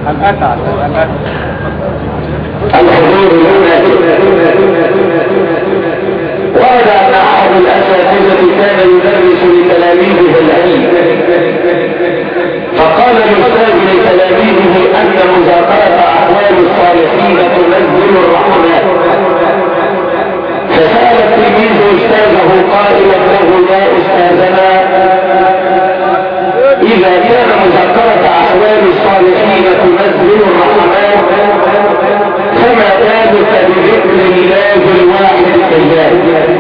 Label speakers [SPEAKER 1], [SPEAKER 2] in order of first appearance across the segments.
[SPEAKER 1] الحضور ورد أن أحد الأساتذة كان يدرس لتلاميذه العلم، فقال الأستاذ لتلاميذه أن مذاكرة أحوال الصالحين تنزل الرحمات، فسأل التلميذ أستاذه قائلا له: يا أستاذنا، إذا كان مذاكرة أحوال الصالحين تنزل الرحمات، فما بالك بذكر الله الواحد القيام؟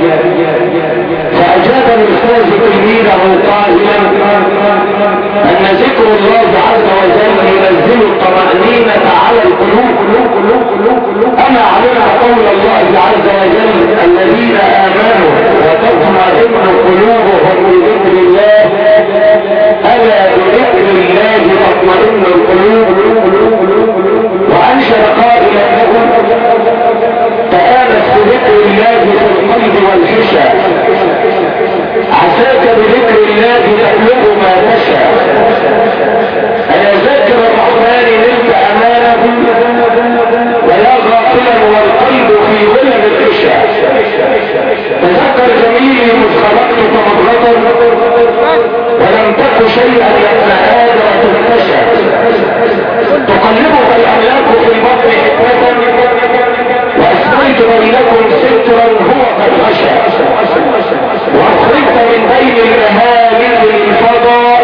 [SPEAKER 1] فأجاب الأستاذ تلميذه قائلا أن ذكر الله عز وجل ينزل الطمأنينة على القلوب. أما علمت قول الله عز وجل: الذين آمنوا وتطمئن قلوبهم بذكر الله، ألا بذكر الله تطمئن القلوب. وأنشد قائلا لهم: تآنس بذكر الله في القلب والحشا، عساك بذكر الله تبلغ ما تشاء. أيا ذاكر الرحمن نلت أمانه، ويا غافلا والقلب في ظلم الحشا. تذكر جميلي مذ خلقتك مرة، ولم تك شيئا يبنى آدم تنتشى. تقلبك الأملاك في البطن حكمة، وأسميت بينكم سترا هو قد غشى. وأخرجت من بين المهالك الفضاء،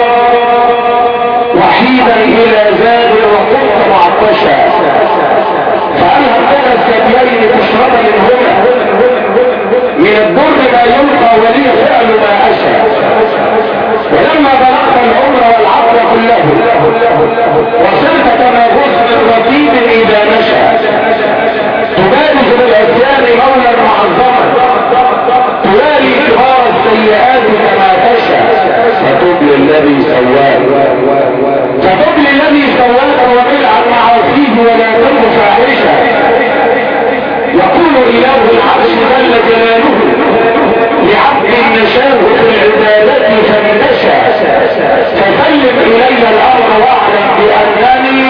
[SPEAKER 1] وحيدا إلى زاد وكنت معطشا. فألهمتنا الثديين تشرب منهما، من الضر ما يلقى ولي فعل ما أشى. ولما بلغت العمر والعقل كله، وصلت كما غصن رتيب إذا مشى. تبارز بالعصيان مولا معظما، توالي كبار السيئات كما تشاء. فتب للذي سواك، فتب للذي سواك وبل عن معاصيه ولا تك فاحشا. يقول إله العرش جل جلاله لعبد نشاه في العبادة فانتشى. فسلم إلي الأمر واعلم بأنني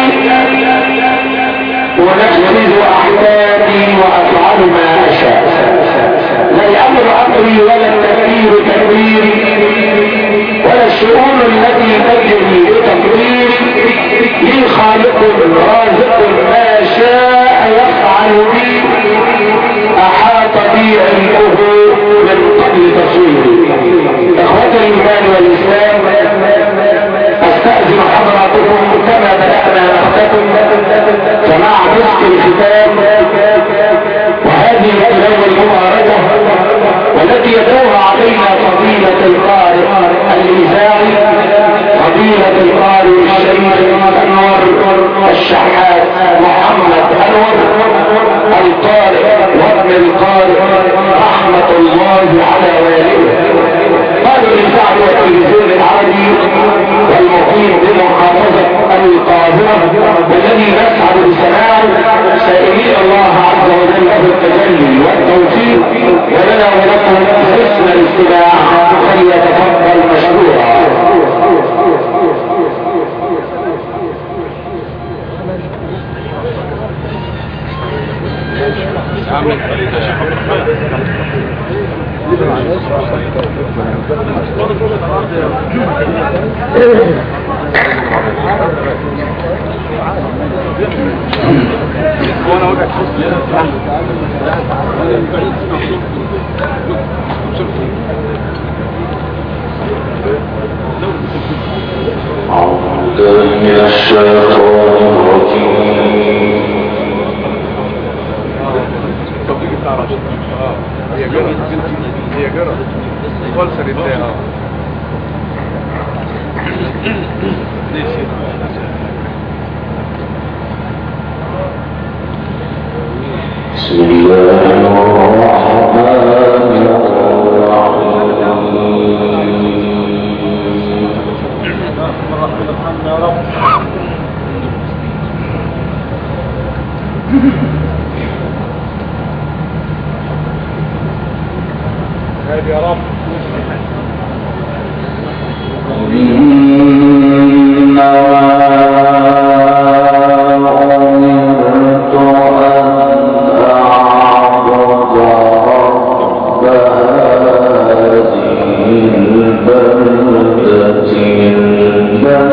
[SPEAKER 1] ونفذ أحكامي وأفعل ما أشاء. لا الأمر أمري ولا التكبير تكبيري، ولا الشؤون التي تجري بتقديري. لي خالق رازق ما شاء يفعل بي، أحاط بي علمه من قبل تصويري. إخوة الإيمان والإسلام، أستأذن حضراتكم كما بدأنا نختتم فمع مسك الختام، وهذه التلاوة المباركة والتي يدعوها علينا فضيلة القارئ الإذاعي، فضيلة القارئ الشريف أنور الشحات محمد أنور القارئ وابن القارئ رحمة الله على والده. قالوا للإذاعة والتلفزيون العربي والمقيم بمحافظة القاهرة، والذي نسعد بسماعه، سائلين الله عز وجل له التجلي والتوفيق، ولنا ولكم حسن الاستماع، فليتفضل مشكورا. بسم الله الرحمن الرحيم. يا رب إنا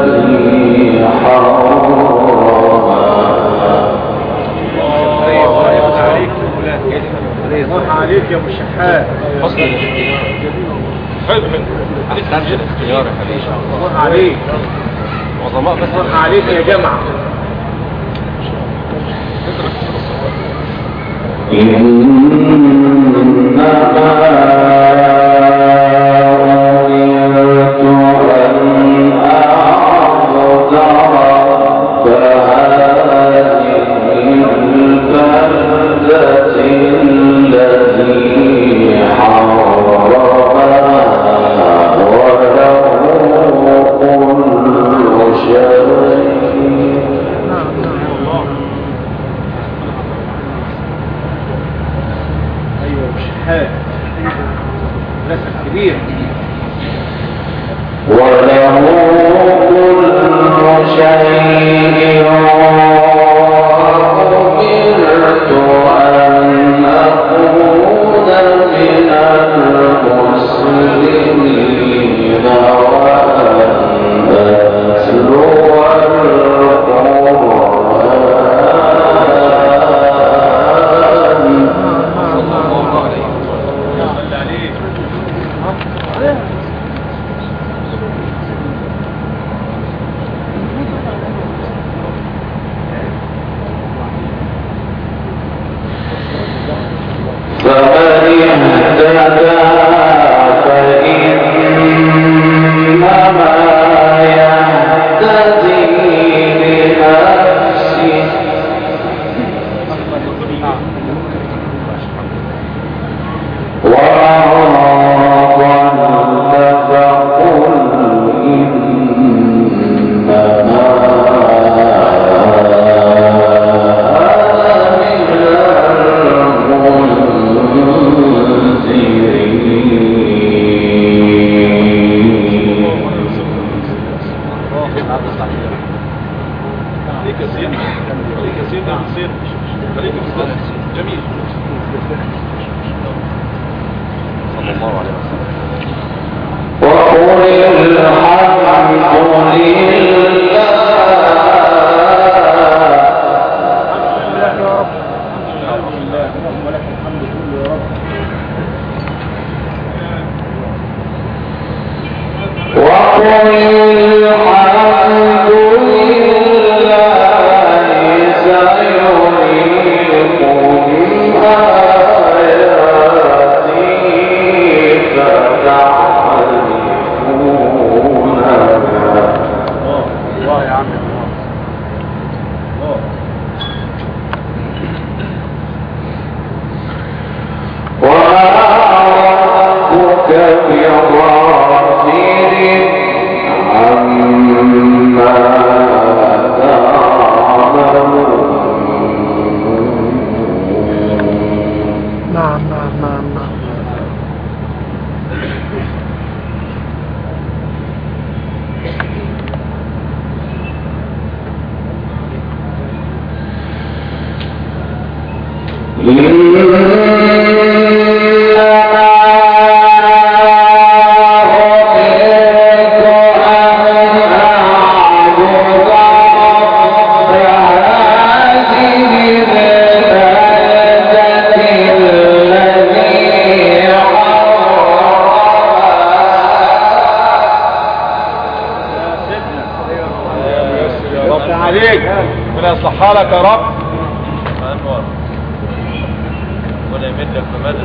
[SPEAKER 2] عليك يا ابو الشحات.
[SPEAKER 3] حلو اختيار يا حبيبي.
[SPEAKER 2] الله عليك
[SPEAKER 3] عظماء بس.
[SPEAKER 2] الله عليك يا جماعه.
[SPEAKER 3] لك يا رب انور ولا يمدك بمدد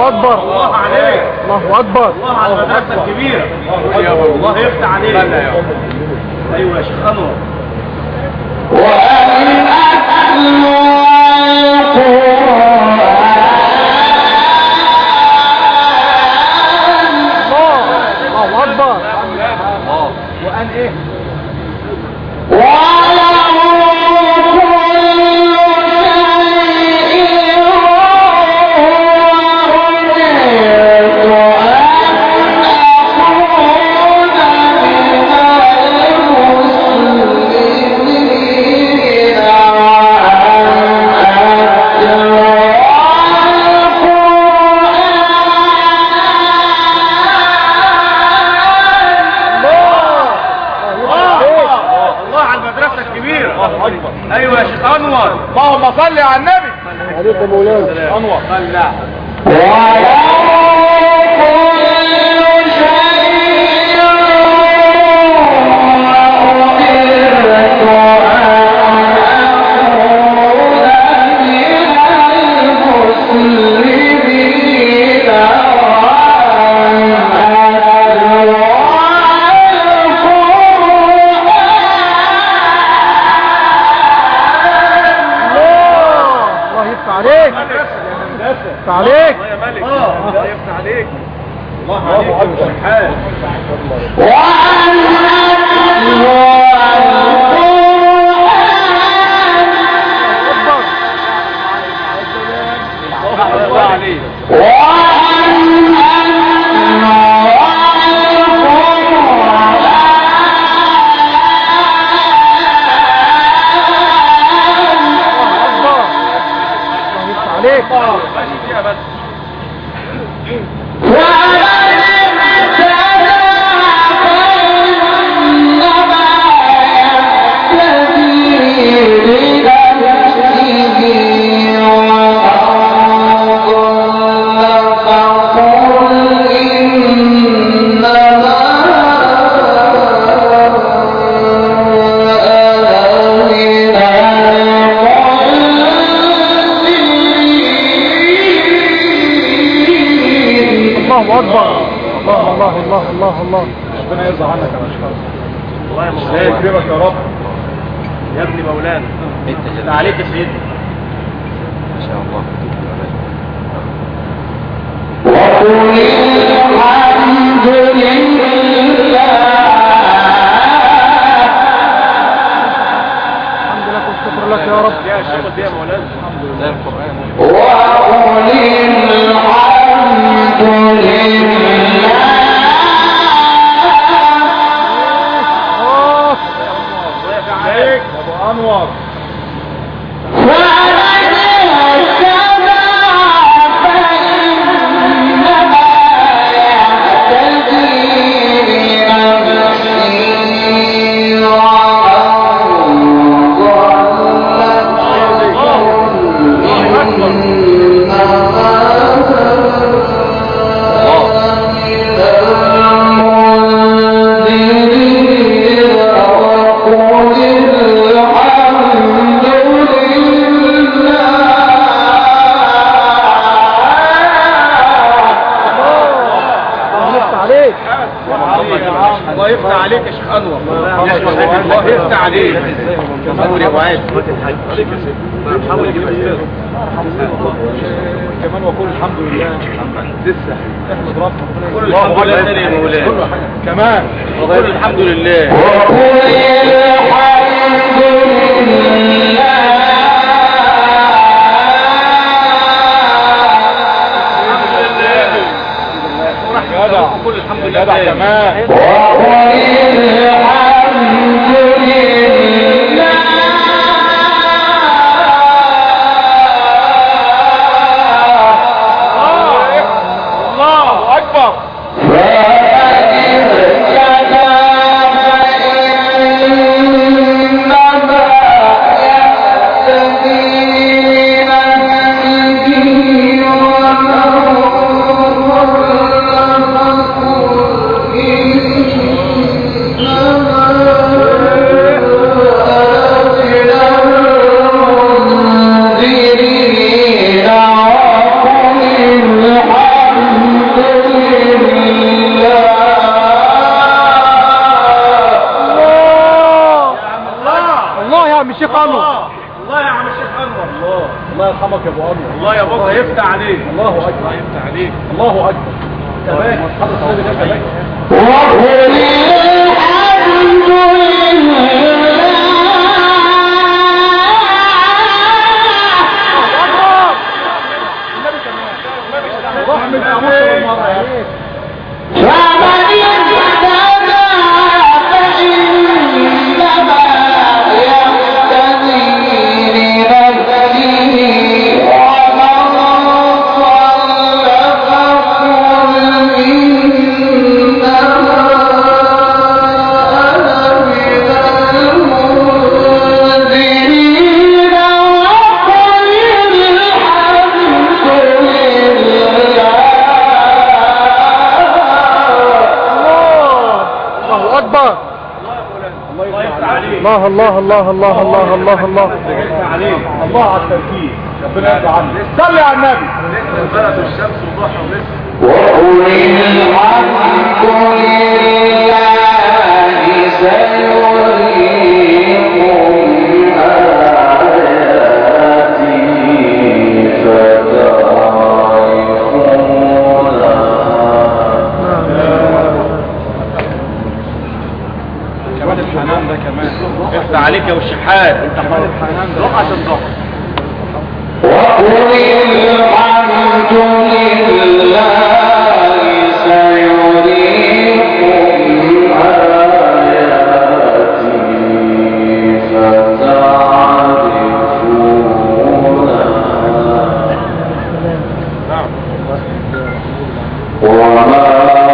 [SPEAKER 2] الله اكبر. الله عليك. الله اكبر. الله على المدرسه الكبيره. الله يفتح عليك. ايوه يا شيخ انور.
[SPEAKER 1] وأن أتلو
[SPEAKER 2] الله اكبر. وان ايه؟ ايوه يا شيخ انور. اللهم صل على النبي. عليك يا مولانا انور. صلى عليك. الله يا ملك. الله يفتح عليك. الله عليك يا شحات. الله ربنا يرضى عنك يا باشا. الله يا مولانا يكرمك يا رب يا ابن مولانا. انت عليك يا سيدي
[SPEAKER 3] ما شاء الله.
[SPEAKER 1] وقل الحمد لله.
[SPEAKER 2] الحمد لله والشكر لك يا رب.
[SPEAKER 3] يا شيخ يا مولانا زي القرآن.
[SPEAKER 1] وقل الحمد لله.
[SPEAKER 2] عليك ابو انور. الله يفتح عليك يا شيخ انور. الله يفتح عليك.
[SPEAKER 3] مغري وعاد
[SPEAKER 2] حاول يجيب استاذ كمان. وقول الحمد لله. لسه احمد ربنا.
[SPEAKER 3] كل الحمد لله يا مولانا.
[SPEAKER 2] كمان
[SPEAKER 3] كل الحمد لله.
[SPEAKER 1] وقل الحمد لله.
[SPEAKER 3] كل الحمد لله
[SPEAKER 2] كمان.
[SPEAKER 1] وقل الحمد لله.
[SPEAKER 2] الله اكبر.
[SPEAKER 3] الله يا بابا يفتح عليك.
[SPEAKER 2] الله اكبر.
[SPEAKER 3] يفتح عليك.
[SPEAKER 2] الله اكبر. تبارك حضرة النبي ده تبارك. الله الله الله الله الله الله
[SPEAKER 3] عليك.
[SPEAKER 2] الله على التركيز. ربنا يرضى عنك. صلي على النبي.
[SPEAKER 3] بلد الشمس وضحى ولسه.
[SPEAKER 1] وقل الحمد لله سيريكم آياتي
[SPEAKER 3] كمان الحنان ده كمان افتح عليك يا والشحات. انت كمان الحنان ده روح عشان ضحى.
[SPEAKER 1] وقل الحمد لله سيريكم آياتي فتعرفونها وما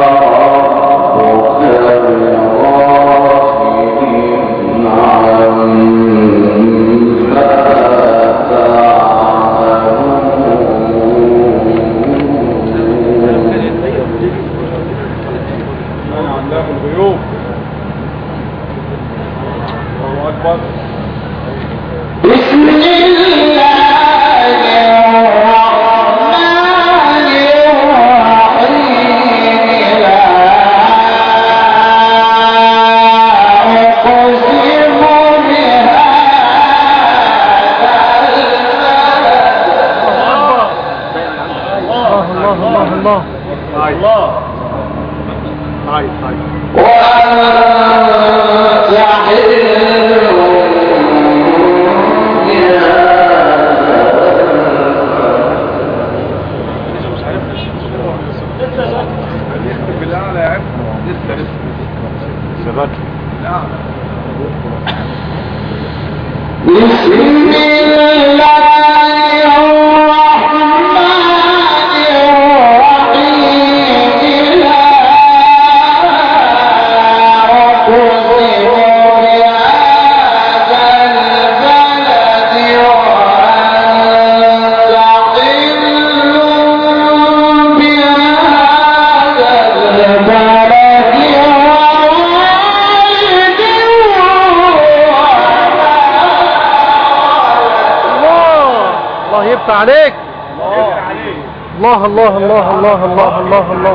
[SPEAKER 2] عليك. الله الله الله الله الله الله الله.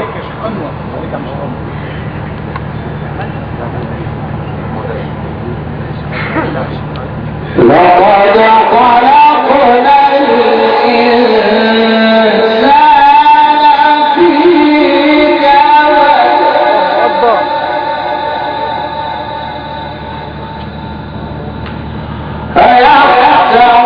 [SPEAKER 1] لقد خلقنا الإنسان في كبد فيحسب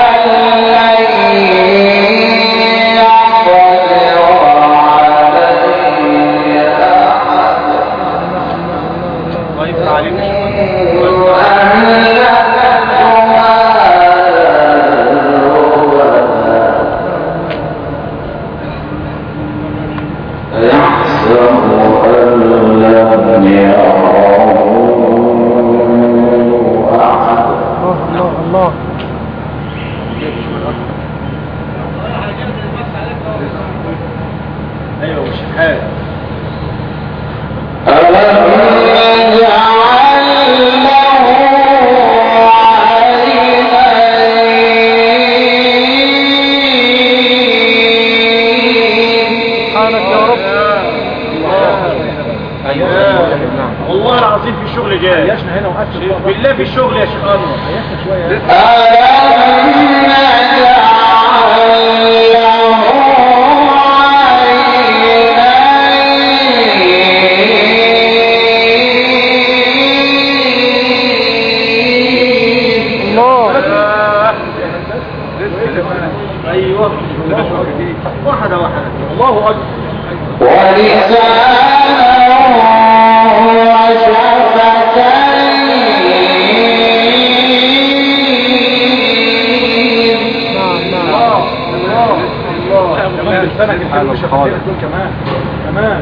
[SPEAKER 3] والله العظيم في الشغل جاي.
[SPEAKER 2] عيشنا هنا وقفنا
[SPEAKER 3] بالله في الشغل يا شيخ انور.
[SPEAKER 2] عيشنا شويه.
[SPEAKER 3] ايوه واحدة واحدة. الله اكبر. كمان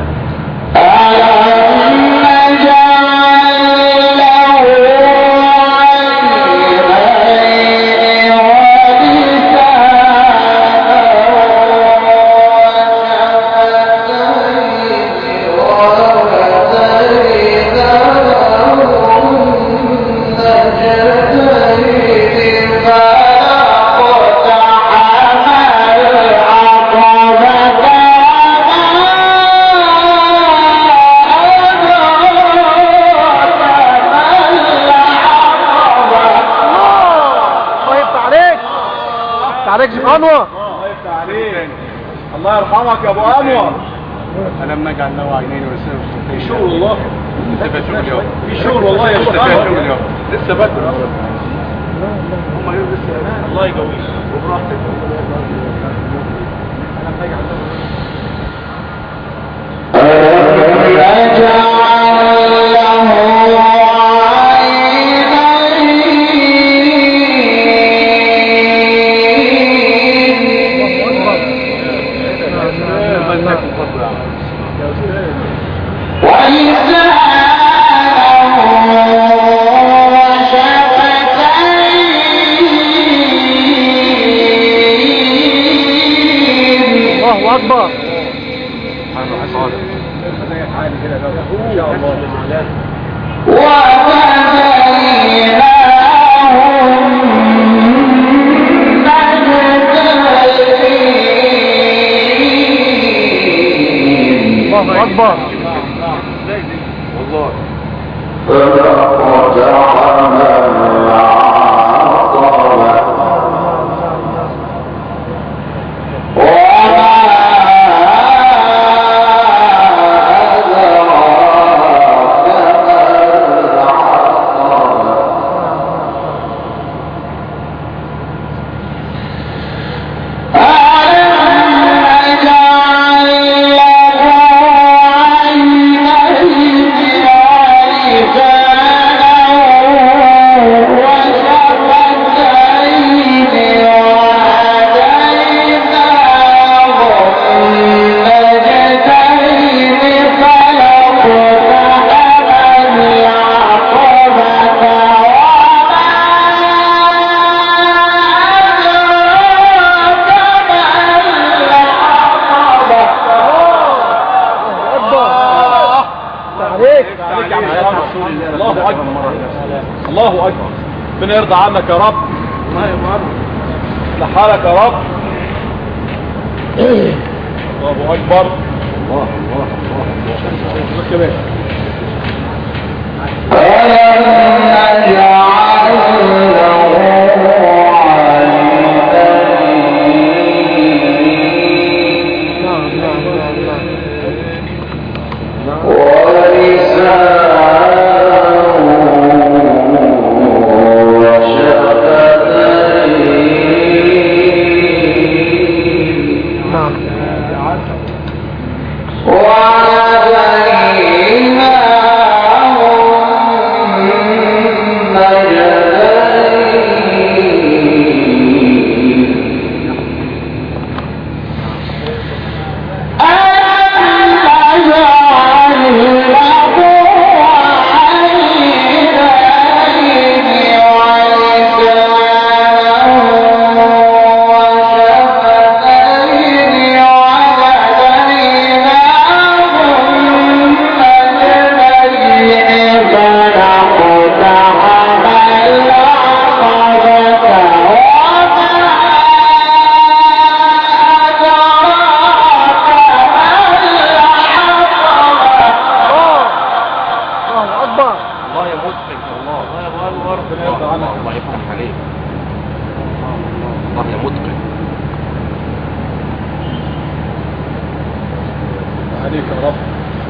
[SPEAKER 3] عليك شيخ انور. الله يفتح عليك. الله يرحمك يا ابو انور. الم نجعل له عينين ولسان وشفتين. في شغل والله. لسه في شغل يابا. في شغل والله يا شيخ انور. لسه بدري. هم يوم لسه. الله يقويك وبراحتك. الم نجعل الله اكبر. الله اكبر. الله اكبر. ربنا يرضى عنك يا رب. الله يرضى لحالك يا رب. الله اكبر. الله كمان. عليك يا رب.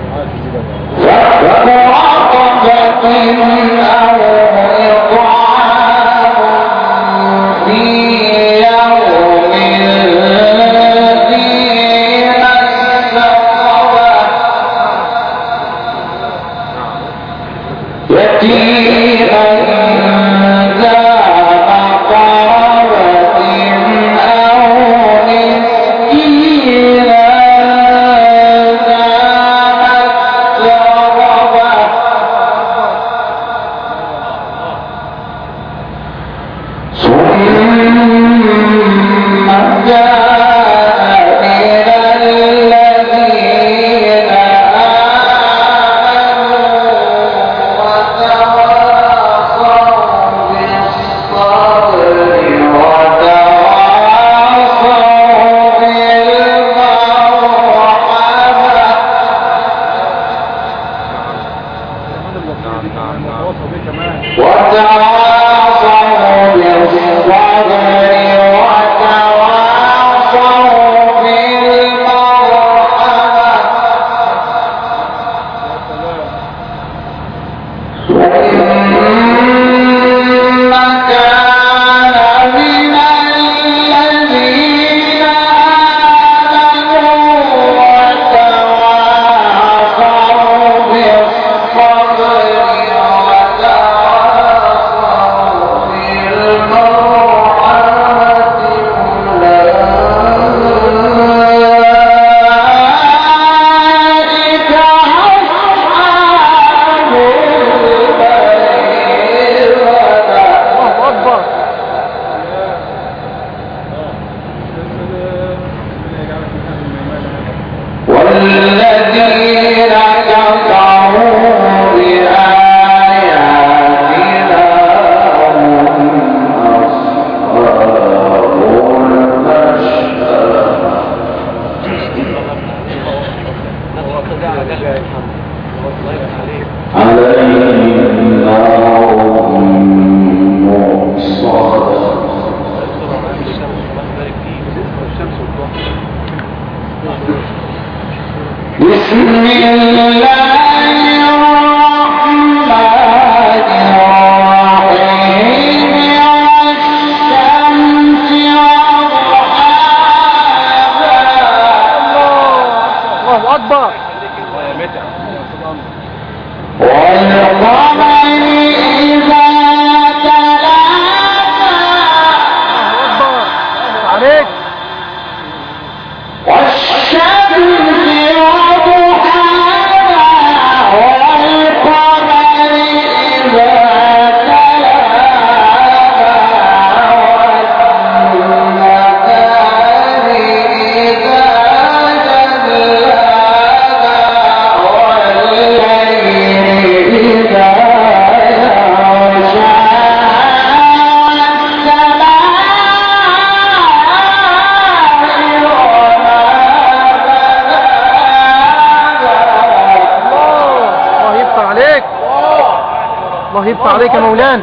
[SPEAKER 2] الله يبقى عليك يا مولانا.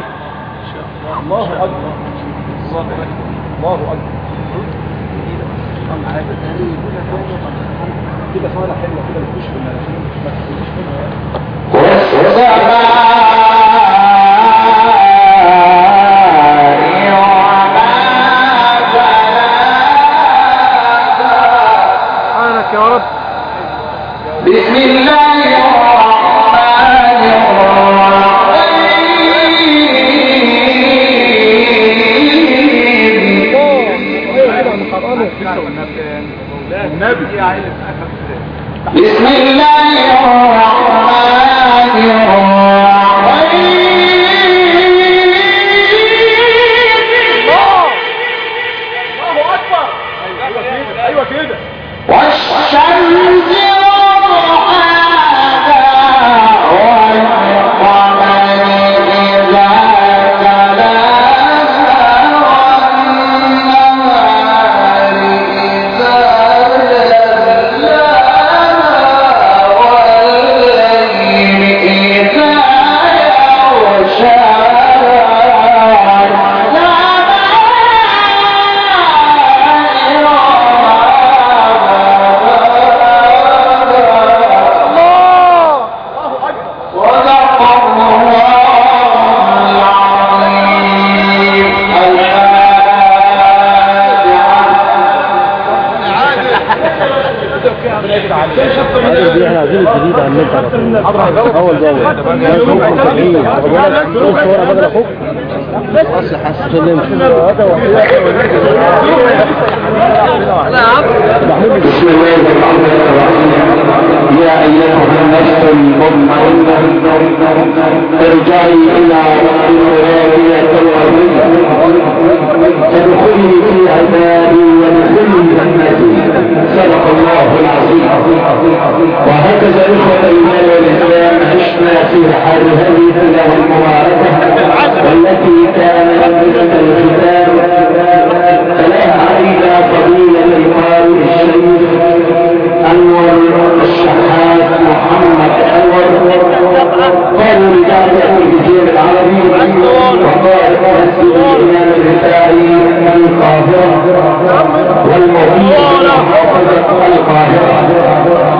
[SPEAKER 3] الله أكبر الله أكبر. كده صالة حلوة كده بتخش بالمناخير ما تخش منها.
[SPEAKER 2] سبحانك يا رب.
[SPEAKER 1] بسم الله الرحمن الرحيم.
[SPEAKER 3] النبي
[SPEAKER 1] بسم الله الرحمن الرحيم.
[SPEAKER 3] الله أكبر. أيوة كده
[SPEAKER 1] والشمس وضحاها والقمر إذا تلاها والنهار إذا جلاها والليل إذا
[SPEAKER 4] دي احنا عايزين الجديد عن النت على طول. اول بدل اخوك بس حسن
[SPEAKER 1] بسم الله الرحمن الرحيم. يا ايها النفس المطمئنة ارجعي الى ربك راضية مرضية فادخلي في عبادي وادخلي جنتي. صدق الله العظيم. وهكذا اخوة الايمان والاسلام عشنا في رحال هذه الليلة المباركة والتي كانت مثل الختام. فلا علينا فضيلة القارئ الشريف انور الشحات محمد انور قالوا لجامعة الجزيرة العربية وقال مسجد الامام الرفاعي من القاهرة والمدينة محافظة القاهرة